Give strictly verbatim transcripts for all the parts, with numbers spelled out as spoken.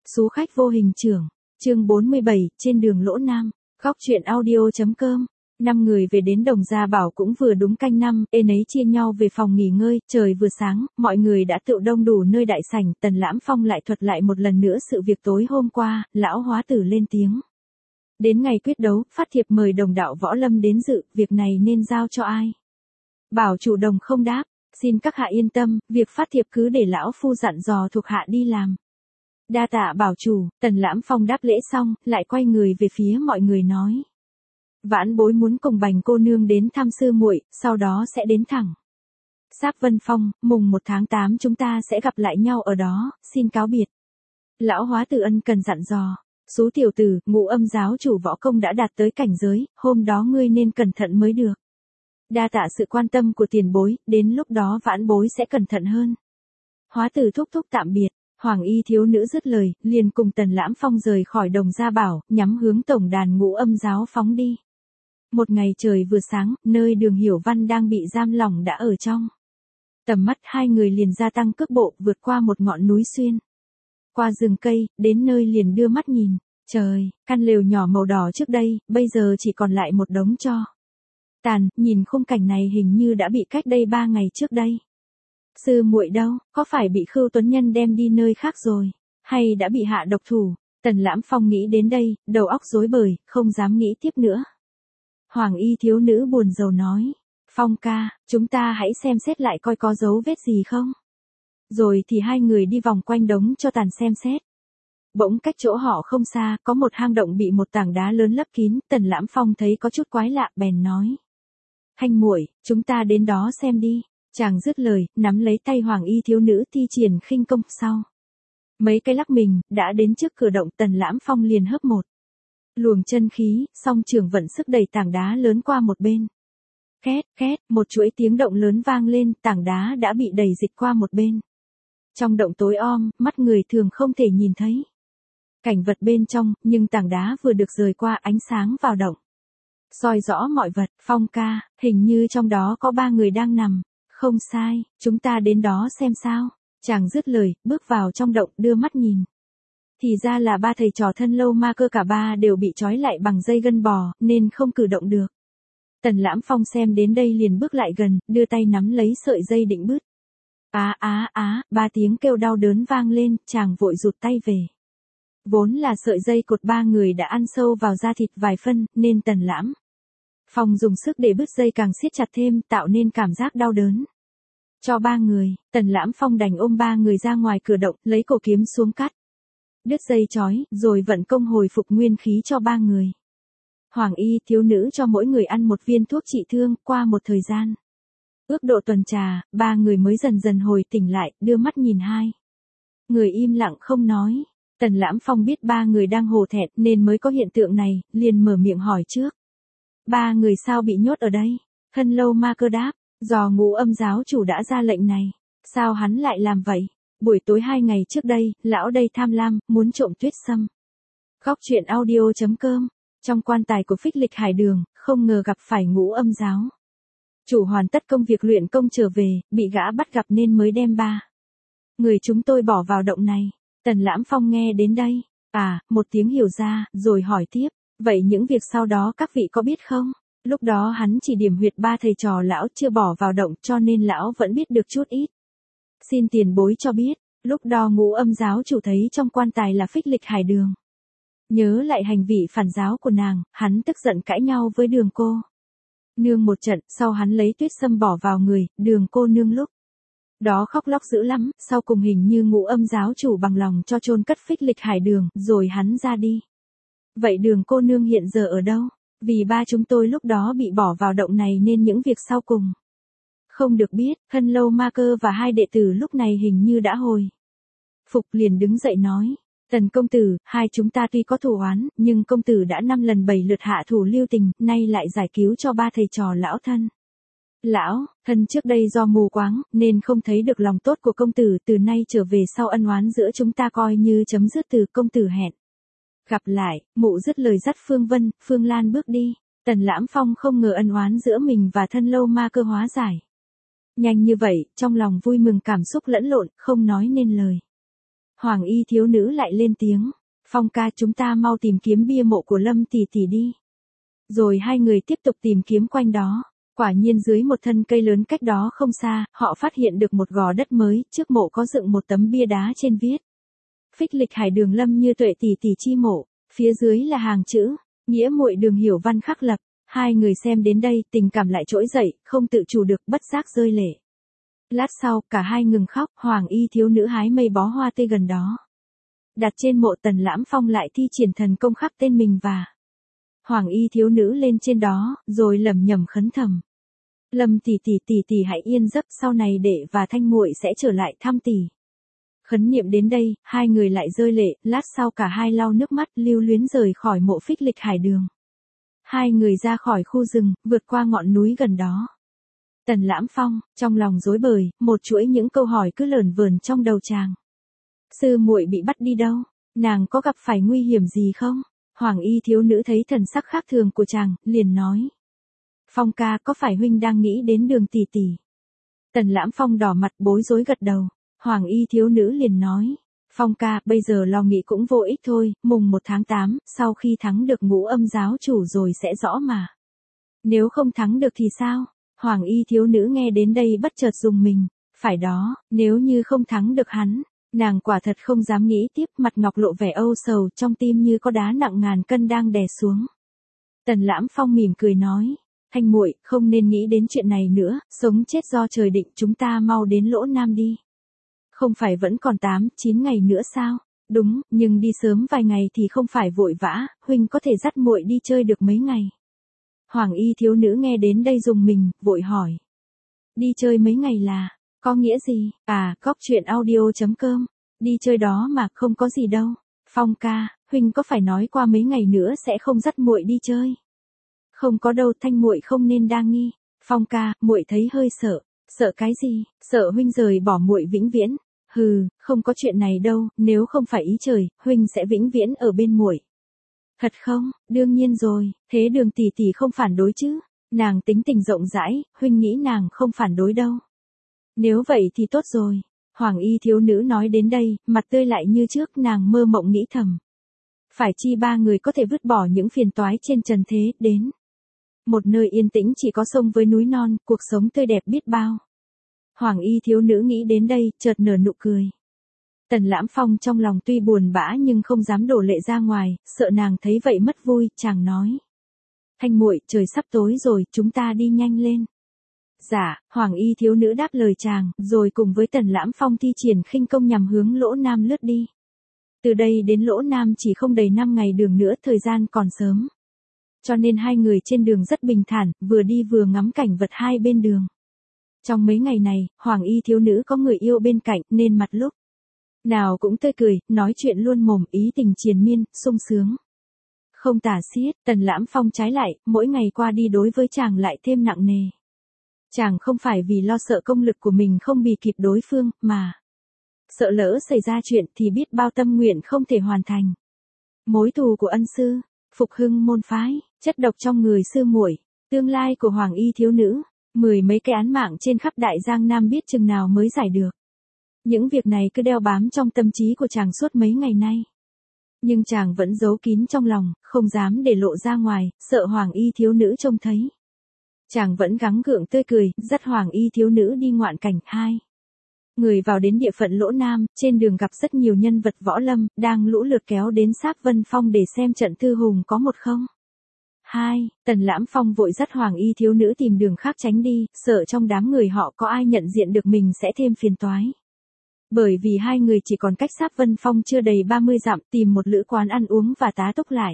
Sú khách vô hình trưởng, chương bốn mươi bảy, trên đường Lỗ Nam, góc truyện audio.com. Năm người về đến Đồng Gia Bảo cũng vừa đúng canh năm, ê nấy chia nhau về phòng nghỉ ngơi, trời vừa sáng, mọi người đã tụ đông đủ nơi đại sảnh, Tần Lãm Phong lại thuật lại một lần nữa sự việc tối hôm qua, lão hóa tử lên tiếng. Đến ngày quyết đấu, phát thiệp mời đồng đạo võ lâm đến dự, việc này nên giao cho ai? Bảo chủ Đồng không đáp, xin các hạ yên tâm, việc phát thiệp cứ để lão phu dặn dò thuộc hạ đi làm. Đa tạ bảo chủ, Tần Lãm Phong đáp lễ xong, lại quay người về phía mọi người nói. Vãn bối muốn cùng Bành cô nương đến thăm sư muội, sau đó sẽ đến thẳng Sáp Vân Phong, mùng một tháng tám chúng ta sẽ gặp lại nhau ở đó, xin cáo biệt. Lão hóa tử ân cần dặn dò, Sú tiểu tử, Ngũ Âm giáo chủ võ công đã đạt tới cảnh giới, hôm đó ngươi nên cẩn thận mới được. Đa tạ sự quan tâm của tiền bối, đến lúc đó vãn bối sẽ cẩn thận hơn. Hóa tử thúc thúc tạm biệt. Hoàng y thiếu nữ dứt lời, liền cùng Tần Lãm Phong rời khỏi Đồng Gia Bảo, nhắm hướng tổng đàn Ngũ Âm giáo phóng đi. Một ngày trời vừa sáng, nơi Đường Hiểu Văn đang bị giam lỏng đã ở trong tầm mắt hai người liền gia tăng cước bộ vượt qua một ngọn núi xuyên qua rừng cây, đến nơi liền đưa mắt nhìn. Trời, căn lều nhỏ màu đỏ trước đây, bây giờ chỉ còn lại một đống tro tàn, nhìn khung cảnh này hình như đã bị cách đây ba ngày trước đây. Sư muội đâu, có phải bị Khưu Tuấn Nhân đem đi nơi khác rồi, hay đã bị hạ độc thủ? Tần Lãm Phong nghĩ đến đây, đầu óc rối bời, không dám nghĩ tiếp nữa. Hoàng y thiếu nữ buồn rầu nói, Phong ca, chúng ta hãy xem xét lại coi có dấu vết gì không. Rồi thì hai người đi vòng quanh đống cho tàn xem xét. Bỗng cách chỗ họ không xa, có một hang động bị một tảng đá lớn lấp kín, Tần Lãm Phong thấy có chút quái lạ, bèn nói. Thanh muội, chúng ta đến đó xem đi. Chàng dứt lời, nắm lấy tay Hoàng y thiếu nữ thi triển khinh công, sau mấy cái lắc mình, đã đến trước cửa động. Tần Lãm Phong liền hấp một luồng chân khí, song trường vận sức đẩy tảng đá lớn qua một bên. Két, két, một chuỗi tiếng động lớn vang lên, tảng đá đã bị đẩy dịch qua một bên. Trong động tối om, mắt người thường không thể nhìn thấy cảnh vật bên trong, nhưng tảng đá vừa được rời qua, ánh sáng vào động soi rõ mọi vật. Phong ca, hình như trong đó có ba người đang nằm. Không sai, chúng ta đến đó xem sao. Chàng dứt lời, bước vào trong động, đưa mắt nhìn. Thì ra là ba thầy trò Thân Lâu Ma Cơ, cả ba đều bị trói lại bằng dây gân bò, nên không cử động được. Tần Lãm Phong xem đến đây liền bước lại gần, đưa tay nắm lấy sợi dây định bứt. Á á á, ba tiếng kêu đau đớn vang lên, chàng vội rụt tay về. Vốn là sợi dây cột ba người đã ăn sâu vào da thịt vài phân, nên Tần Lãm Phong dùng sức để bứt dây càng siết chặt thêm, tạo nên cảm giác đau đớn cho ba người. Tần Lãm Phong đành ôm ba người ra ngoài cửa động, lấy cổ kiếm xuống cắt đứt dây trói, rồi vận công hồi phục nguyên khí cho ba người. Hoàng y thiếu nữ cho mỗi người ăn một viên thuốc trị thương. Qua một thời gian ước độ tuần trà, ba người mới dần dần hồi tỉnh lại, đưa mắt nhìn hai người im lặng không nói. Tần Lãm Phong biết ba người đang hổ thẹn nên mới có hiện tượng này, liền mở miệng hỏi trước. Ba người sao bị nhốt ở đây? Thân Lâu Ma Cơ đáp, do Ngũ Âm giáo chủ đã ra lệnh này. Sao hắn lại làm vậy? Buổi tối hai ngày trước đây, lão đây tham lam, muốn trộm tuyết sâm. Góc truyện audio.com. Trong quan tài của Phích Lịch Hải Đường, không ngờ gặp phải Ngũ Âm giáo chủ hoàn tất công việc luyện công trở về, bị gã bắt gặp nên mới đem ba người chúng tôi bỏ vào động này. Tần Lãm Phong nghe đến đây, à, một tiếng hiểu ra, rồi hỏi tiếp. Vậy những việc sau đó các vị có biết không? Lúc đó hắn chỉ điểm huyệt ba thầy trò lão chưa bỏ vào động, cho nên lão vẫn biết được chút ít. Xin tiền bối cho biết, lúc đó Ngũ Âm giáo chủ thấy trong quan tài là Phích Lịch Hải Đường. Nhớ lại hành vi phản giáo của nàng, hắn tức giận cãi nhau với Đường cô nương một trận, sau hắn lấy tuyết sâm bỏ vào người. Đường cô nương lúc đó khóc lóc dữ lắm, sau cùng hình như Ngũ Âm giáo chủ bằng lòng cho chôn cất Phích Lịch Hải Đường, rồi hắn ra đi. Vậy Đường cô nương hiện giờ ở đâu? Vì ba chúng tôi lúc đó bị bỏ vào động này nên những việc sau cùng không được biết. Thân Lâu Ma Cơ và hai đệ tử lúc này hình như đã hồi phục, liền đứng dậy nói. Tần công tử, hai chúng ta tuy có thù oán, nhưng công tử đã năm lần bảy lượt hạ thủ lưu tình, nay lại giải cứu cho ba thầy trò lão thân. Lão, thân trước đây do mù quáng, nên không thấy được lòng tốt của công tử, từ nay trở về sau ân oán giữa chúng ta coi như chấm dứt, từ công tử hẹn gặp lại. Mụ dứt lời dắt Phương Vân, Phương Lan bước đi. Tần Lãm Phong không ngờ ân oán giữa mình và Thân Lâu Ma Cơ hóa giải nhanh như vậy, trong lòng vui mừng cảm xúc lẫn lộn, không nói nên lời. Hoàng y thiếu nữ lại lên tiếng. Phong ca, chúng ta mau tìm kiếm bia mộ của Lâm tỷ tỷ đi. Rồi hai người tiếp tục tìm kiếm quanh đó. Quả nhiên dưới một thân cây lớn cách đó không xa, họ phát hiện được một gò đất mới, trước mộ có dựng một tấm bia đá trên viết. Phích lịch hải đường Lâm Như Tuệ tỷ tỷ chi mộ, phía dưới là hàng chữ, nghĩa muội Đường Hiểu Văn khắc lập. Hai người xem đến đây, tình cảm lại trỗi dậy, không tự chủ được, bất giác rơi lệ. Lát sau, cả hai ngừng khóc, Hoàng y thiếu nữ hái mây bó hoa tươi gần đó. Đặt trên mộ Tần Lãm Phong lại thi triển thần công khắc tên mình và Hoàng y thiếu nữ lên trên đó, rồi lẩm nhẩm khấn thầm. Lâm tỷ tỷ tỷ tỷ hãy yên giấc, sau này đệ và Thanh muội sẽ trở lại thăm tỷ. Khấn niệm đến đây, hai người lại rơi lệ, lát sau cả hai lau nước mắt, lưu luyến rời khỏi mộ Phích lịch hải đường. Hai người ra khỏi khu rừng, vượt qua ngọn núi gần đó. Tần Lãm Phong, trong lòng rối bời, một chuỗi những câu hỏi cứ lởn vởn trong đầu chàng. Sư muội bị bắt đi đâu? Nàng có gặp phải nguy hiểm gì không? Hoàng y thiếu nữ thấy thần sắc khác thường của chàng, liền nói. Phong ca, có phải huynh đang nghĩ đến Đường tỷ tỷ? Tần Lãm Phong đỏ mặt bối rối gật đầu. Hoàng y thiếu nữ liền nói. Phong ca, bây giờ lo nghĩ cũng vô ích thôi, mùng một tháng tám, sau khi thắng được Ngũ Âm giáo chủ rồi sẽ rõ mà. Nếu không thắng được thì sao? Hoàng y thiếu nữ nghe đến đây bất chợt rùng mình. Phải đó, nếu như không thắng được hắn, nàng quả thật không dám nghĩ tiếp, mặt ngọc lộ vẻ âu sầu, trong tim như có đá nặng ngàn cân đang đè xuống. Tần Lãm Phong mỉm cười nói. Thanh muội, không nên nghĩ đến chuyện này nữa, sống chết do trời định, chúng ta mau đến Lỗ Nam đi. Không phải vẫn còn tám, chín ngày nữa sao? Đúng, nhưng đi sớm vài ngày thì không phải vội vã, huynh có thể dắt muội đi chơi được mấy ngày. Hoàng y thiếu nữ nghe đến đây rùng mình, vội hỏi. Đi chơi mấy ngày là, có nghĩa gì? À, cóc truyện audio chấm com. Đi chơi đó mà, không có gì đâu. Phong ca, huynh có phải nói qua mấy ngày nữa sẽ không dắt muội đi chơi? Không có đâu, Thanh muội không nên đa nghi. Phong ca, muội thấy hơi sợ. Sợ cái gì? Sợ huynh rời bỏ muội vĩnh viễn. Hừ, không có chuyện này đâu, nếu không phải ý trời, huynh sẽ vĩnh viễn ở bên muội. Thật không? Đương nhiên rồi, thế Đường tỷ tỷ không phản đối chứ? Nàng tính tình rộng rãi, huynh nghĩ nàng không phản đối đâu. Nếu vậy thì tốt rồi. Hoàng y thiếu nữ nói đến đây, mặt tươi lại như trước, nàng mơ mộng nghĩ thầm. Phải chi ba người có thể vứt bỏ những phiền toái trên trần thế, đến một nơi yên tĩnh chỉ có sông với núi non, cuộc sống tươi đẹp biết bao. Hoàng y thiếu nữ nghĩ đến đây, chợt nở nụ cười. Tần Lãm Phong trong lòng tuy buồn bã nhưng không dám đổ lệ ra ngoài, sợ nàng thấy vậy mất vui, chàng nói. Thanh muội, trời sắp tối rồi, chúng ta đi nhanh lên. Dạ, Hoàng y thiếu nữ đáp lời chàng, rồi cùng với Tần Lãm Phong thi triển khinh công nhằm hướng Lỗ Nam lướt đi. Từ đây đến Lỗ Nam chỉ không đầy năm ngày đường nữa, thời gian còn sớm. Cho nên hai người trên đường rất bình thản, vừa đi vừa ngắm cảnh vật hai bên đường. Trong mấy ngày này, Hoàng y thiếu nữ có người yêu bên cạnh, nên mặt lúc nào cũng tươi cười, nói chuyện luôn mồm, ý tình triền miên, sung sướng. Không tả xiết, Tần Lãm Phong trái lại, mỗi ngày qua đi đối với chàng lại thêm nặng nề. Chàng không phải vì lo sợ công lực của mình không bì kịp đối phương, mà sợ lỡ xảy ra chuyện thì biết bao tâm nguyện không thể hoàn thành. Mối thù của ân sư, phục hưng môn phái, chất độc trong người sư muội, tương lai của Hoàng y thiếu nữ, mười mấy cái án mạng trên khắp Đại Giang Nam biết chừng nào mới giải được. Những việc này cứ đeo bám trong tâm trí của chàng suốt mấy ngày nay. Nhưng chàng vẫn giấu kín trong lòng, không dám để lộ ra ngoài, sợ Hoàng y thiếu nữ trông thấy. Chàng vẫn gắng gượng tươi cười, dắt Hoàng y thiếu nữ đi ngoạn cảnh. Hai người vào đến địa phận Lỗ Nam, trên đường gặp rất nhiều nhân vật võ lâm, đang lũ lượt kéo đến Sáp Vân Phong để xem trận thư hùng có một không. Hai, Tần Lãm Phong vội dắt Hoàng y thiếu nữ tìm đường khác tránh đi, sợ trong đám người họ có ai nhận diện được mình sẽ thêm phiền toái. Bởi vì hai người chỉ còn cách Sáp Vân Phong chưa đầy ba mươi dặm, tìm một lữ quán ăn uống và tá túc lại.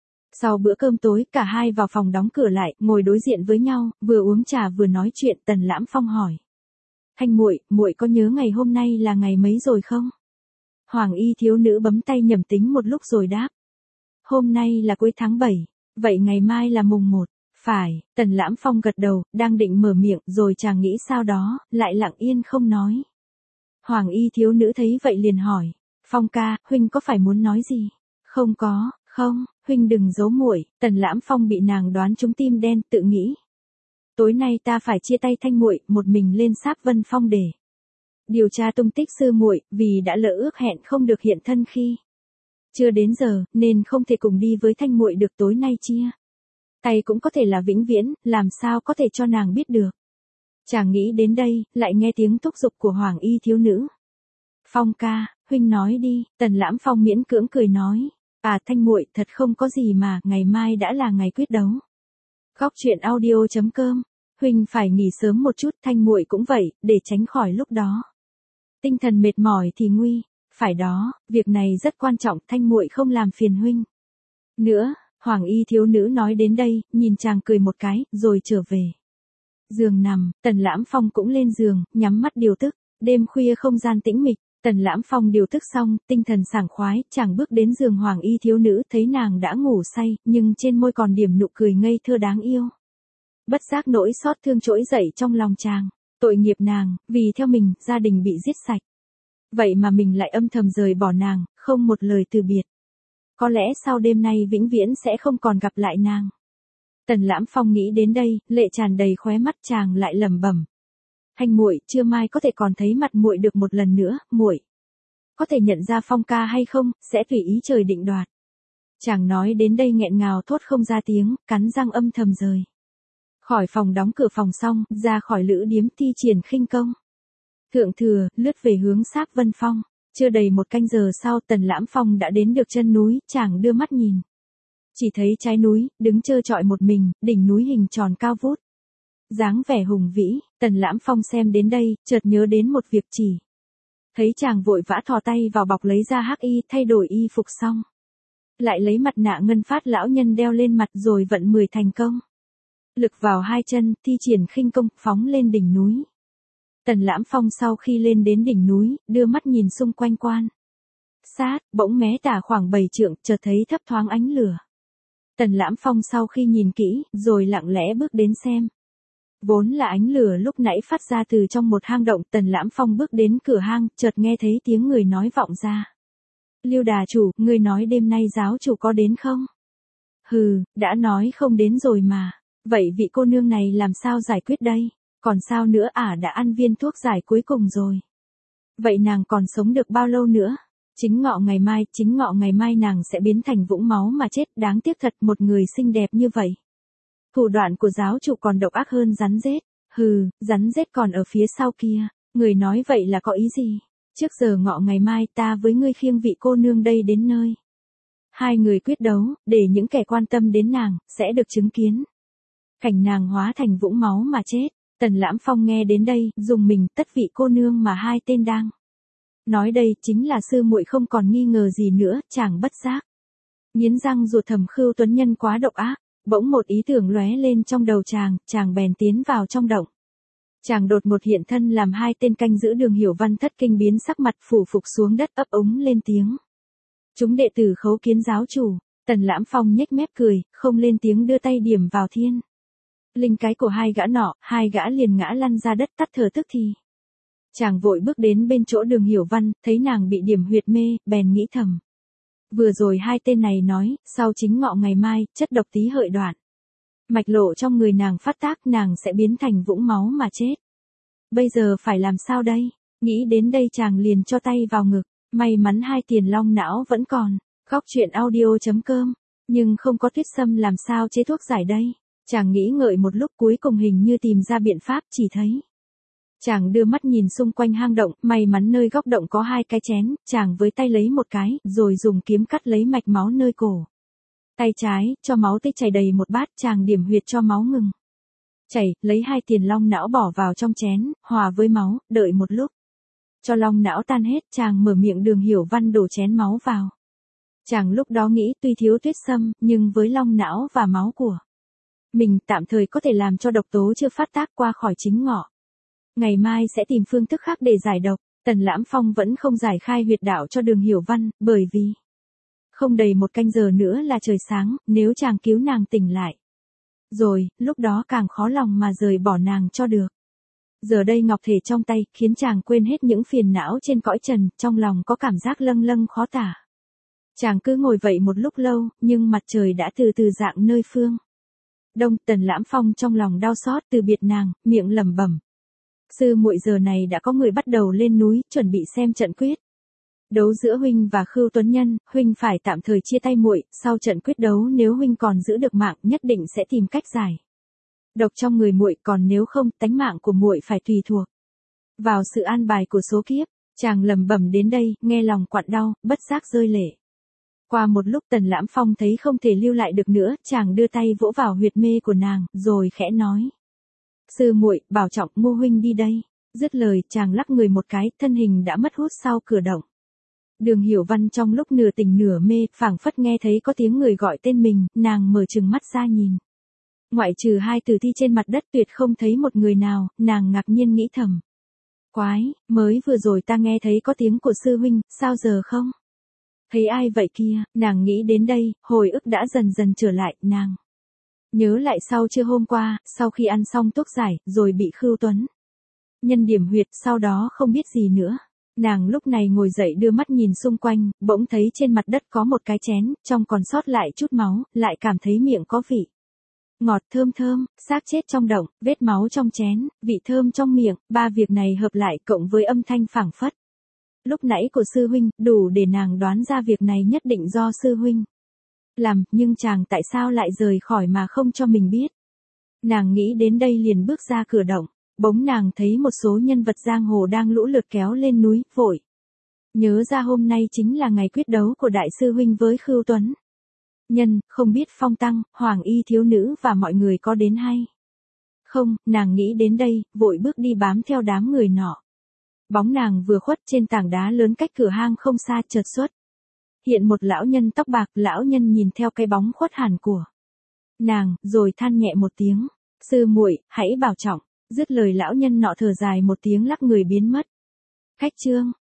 Sau bữa cơm tối, cả hai vào phòng đóng cửa lại, ngồi đối diện với nhau, vừa uống trà vừa nói chuyện. Tần Lãm Phong hỏi. Thanh muội, muội có nhớ ngày hôm nay là ngày mấy rồi không? Hoàng y thiếu nữ bấm tay nhẩm tính một lúc rồi đáp. Hôm nay là cuối tháng bảy, vậy ngày mai là mùng một. Phải, Tần Lãm Phong gật đầu, đang định mở miệng, rồi chàng nghĩ sao đó, lại lặng yên không nói. Hoàng y thiếu nữ thấy vậy liền hỏi. Phong ca, huynh có phải muốn nói gì? Không có, không, huynh đừng giấu muội. Tần Lãm Phong bị nàng đoán trúng tim đen, tự nghĩ. Tối nay ta phải chia tay Thanh muội, một mình lên Sáp Vân Phong để Điều tra tung tích sư muội, vì đã lỡ ước hẹn không được hiện thân khi chưa đến giờ, nên không thể cùng đi với Thanh muội được tối nay chia tay, cũng có thể là vĩnh viễn, làm sao có thể cho nàng biết được. Chàng nghĩ đến đây, lại nghe tiếng thúc giục của Hoàng y thiếu nữ. Phong ca, huynh nói đi. Tần Lãm Phong miễn cưỡng cười nói. À Thanh muội, thật không có gì mà, ngày mai đã là ngày quyết đấu. Góc truyện audio chấm com. Huynh phải nghỉ sớm một chút, Thanh muội cũng vậy, để tránh khỏi lúc đó tinh thần mệt mỏi thì nguy. Phải đó, việc này rất quan trọng, Thanh muội không làm phiền huynh nữa. Hoàng y thiếu nữ nói đến đây, nhìn chàng cười một cái, rồi trở về giường nằm. Tần Lãm Phong cũng lên giường, nhắm mắt điều tức. Đêm khuya không gian tĩnh mịch, Tần Lãm Phong điều tức xong, tinh thần sảng khoái, chàng bước đến giường Hoàng y thiếu nữ, thấy nàng đã ngủ say, nhưng trên môi còn điểm nụ cười ngây thơ đáng yêu. Bất giác nỗi xót thương trỗi dậy trong lòng chàng. Tội nghiệp nàng, vì theo mình, gia đình bị giết sạch. Vậy mà mình lại âm thầm rời bỏ nàng, không một lời từ biệt. Có lẽ sau đêm nay vĩnh viễn sẽ không còn gặp lại nàng. Tần Lãm Phong nghĩ đến đây, lệ tràn đầy khóe mắt, chàng lại lẩm bẩm. Thanh muội, trưa mai có thể còn thấy mặt muội được một lần nữa, muội có thể nhận ra Phong ca hay không, sẽ tùy ý trời định đoạt. Chàng nói đến đây nghẹn ngào thốt không ra tiếng, cắn răng âm thầm rời khỏi phòng, đóng cửa phòng xong, ra khỏi lữ điếm thi triển khinh công. Thượng thừa, lướt về hướng Sáp Vân Phong. Chưa đầy một canh giờ sau, Tần Lãm Phong đã đến được chân núi, chàng đưa mắt nhìn. Chỉ thấy trái núi, đứng trơ trọi một mình, đỉnh núi hình tròn cao vút. Dáng vẻ hùng vĩ, Tần Lãm Phong xem đến đây, chợt nhớ đến một việc chỉ. Thấy chàng vội vã thò tay vào bọc lấy ra hắc y, thay đổi y phục xong. Lại lấy mặt nạ ngân phát lão nhân đeo lên mặt rồi vận mười thành công. Lực vào hai chân, thi triển khinh công, phóng lên đỉnh núi. Tần Lãm Phong sau khi lên đến đỉnh núi, đưa mắt nhìn xung quanh quan sát, bỗng mé tả khoảng bảy trượng, chợt thấy thấp thoáng ánh lửa. Tần Lãm Phong sau khi nhìn kỹ, rồi lặng lẽ bước đến xem. Vốn là ánh lửa lúc nãy phát ra từ trong một hang động, Tần Lãm Phong bước đến cửa hang, chợt nghe thấy tiếng người nói vọng ra. Lưu đà chủ, ngươi nói đêm nay giáo chủ có đến không? Hừ, đã nói không đến rồi mà. Vậy vị cô nương này làm sao giải quyết đây? Còn sao nữa, ả à, đã ăn viên thuốc giải cuối cùng rồi. Vậy nàng còn sống được bao lâu nữa? Chính ngọ ngày mai, chính ngọ ngày mai nàng sẽ biến thành vũng máu mà chết, đáng tiếc thật, một người xinh đẹp như vậy. Thủ đoạn của giáo chủ còn độc ác hơn rắn rết. Hừ, rắn rết còn ở phía sau kia. Người nói vậy là có ý gì? Trước giờ ngọ ngày mai ta với ngươi khiêng vị cô nương đây đến nơi. Hai người quyết đấu, để những kẻ quan tâm đến nàng, sẽ được chứng kiến cảnh nàng hóa thành vũng máu mà chết. Tần Lãm Phong nghe đến đây, dùng mình, tất vị cô nương mà hai tên đang nói đây chính là sư muội, không còn nghi ngờ gì nữa, chàng bất giác nghiến răng ruột thầm, Khưu Tuấn Nhân quá độc ác. Bỗng một ý tưởng lóe lên trong đầu chàng, chàng bèn tiến vào trong động. Chàng đột một hiện thân làm hai tên canh giữ đường Hiểu Văn thất kinh biến sắc, mặt phủ phục xuống đất, ấp ống lên tiếng. Chúng đệ tử khấu kiến giáo chủ. Tần Lãm Phong nhếch mép cười, không lên tiếng, đưa tay điểm vào thiên linh cái của hai gã nọ, hai gã liền ngã lăn ra đất tắt thở tức thì. Chàng vội bước đến bên chỗ đường Hiểu Văn, thấy nàng bị điểm huyệt mê, bèn nghĩ thầm. Vừa rồi hai tên này nói, sau chính ngọ ngày mai, chất độc tí hợi đoạn. Mạch lộ trong người nàng phát tác, nàng sẽ biến thành vũng máu mà chết. Bây giờ phải làm sao đây? Nghĩ đến đây chàng liền cho tay vào ngực. May mắn hai tiền long não vẫn còn. Góc truyện audio chấm com. Nhưng không có Tuyết Sâm, làm sao chế thuốc giải đây? Chàng nghĩ ngợi một lúc, cuối cùng hình như tìm ra biện pháp, chỉ thấy. Chàng đưa mắt nhìn xung quanh hang động, may mắn nơi góc động có hai cái chén, chàng với tay lấy một cái, rồi dùng kiếm cắt lấy mạch máu nơi cổ. Tay trái, cho máu tê chảy đầy một bát, chàng điểm huyệt cho máu ngừng chảy, lấy hai tiền long não bỏ vào trong chén, hòa với máu, đợi một lúc. Cho long não tan hết, chàng mở miệng đường Hiểu Văn đổ chén máu vào. Chàng lúc đó nghĩ tuy thiếu Tuyết Sâm, nhưng với long não và máu của mình tạm thời có thể làm cho độc tố chưa phát tác qua khỏi chính ngọ. Ngày mai sẽ tìm phương thức khác để giải độc. Tần Lãm Phong vẫn không giải khai huyệt đạo cho đường Hiểu Văn, bởi vì không đầy một canh giờ nữa là trời sáng, nếu chàng cứu nàng tỉnh lại rồi, lúc đó càng khó lòng mà rời bỏ nàng cho được. Giờ đây ngọc thể trong tay, khiến chàng quên hết những phiền não trên cõi trần, trong lòng có cảm giác lâng lâng khó tả. Chàng cứ ngồi vậy một lúc lâu, nhưng mặt trời đã từ từ rạng nơi phương đông. Tần Lãm Phong trong lòng đau xót từ biệt nàng, miệng lẩm bẩm. Sư muội giờ này đã có người bắt đầu lên núi, chuẩn bị xem trận quyết. Đấu giữa huynh và Khưu Tuấn Nhân, huynh phải tạm thời chia tay muội, sau trận quyết đấu nếu huynh còn giữ được mạng, nhất định sẽ tìm cách giải độc trong người muội, còn nếu không, tánh mạng của muội phải tùy thuộc vào sự an bài của số kiếp. Chàng lẩm bẩm đến đây, nghe lòng quặn đau, bất giác rơi lệ. Qua một lúc Tần Lãm Phong thấy không thể lưu lại được nữa, chàng đưa tay vỗ vào huyệt mê của nàng, rồi khẽ nói: "Sư muội, bảo trọng, Ngô huynh đi đây." Dứt lời, chàng lắc người một cái, thân hình đã mất hút sau cửa động. Đường Hiểu Văn trong lúc nửa tỉnh nửa mê, phảng phất nghe thấy có tiếng người gọi tên mình, nàng mở trừng mắt ra nhìn. Ngoại trừ hai tử thi trên mặt đất tuyệt không thấy một người nào, nàng ngạc nhiên nghĩ thầm: "Quái, mới vừa rồi ta nghe thấy có tiếng của sư huynh, sao giờ không thấy ai vậy kia?" Nàng nghĩ đến đây, hồi ức đã dần dần trở lại, nàng nhớ lại sau trưa hôm qua, sau khi ăn xong thuốc giải, rồi bị Khưu Tuấn Nhân điểm huyệt, sau đó không biết gì nữa. Nàng lúc này ngồi dậy đưa mắt nhìn xung quanh, bỗng thấy trên mặt đất có một cái chén, trong còn sót lại chút máu, lại cảm thấy miệng có vị ngọt thơm thơm, xác chết trong động, vết máu trong chén, vị thơm trong miệng, ba việc này hợp lại cộng với âm thanh phảng phất lúc nãy của sư huynh, đủ để nàng đoán ra việc này nhất định do sư huynh làm, nhưng chàng tại sao lại rời khỏi mà không cho mình biết. Nàng nghĩ đến đây liền bước ra cửa động, bỗng nàng thấy một số nhân vật giang hồ đang lũ lượt kéo lên núi, vội nhớ ra hôm nay chính là ngày quyết đấu của đại sư huynh với Khưu Tuấn Nhân, không biết Phong Tăng, Hoàng Y thiếu nữ và mọi người có đến hay không. Nàng nghĩ đến đây, vội bước đi bám theo đám người nọ. Bóng nàng vừa khuất, trên tảng đá lớn cách cửa hang không xa chợt xuất hiện một lão nhân tóc bạc. Lão nhân nhìn theo cái bóng khuất hẳn của nàng, rồi than nhẹ một tiếng: "Sư muội, hãy bảo trọng." Dứt lời lão nhân nọ thở dài một tiếng lắc người biến mất. Khách chương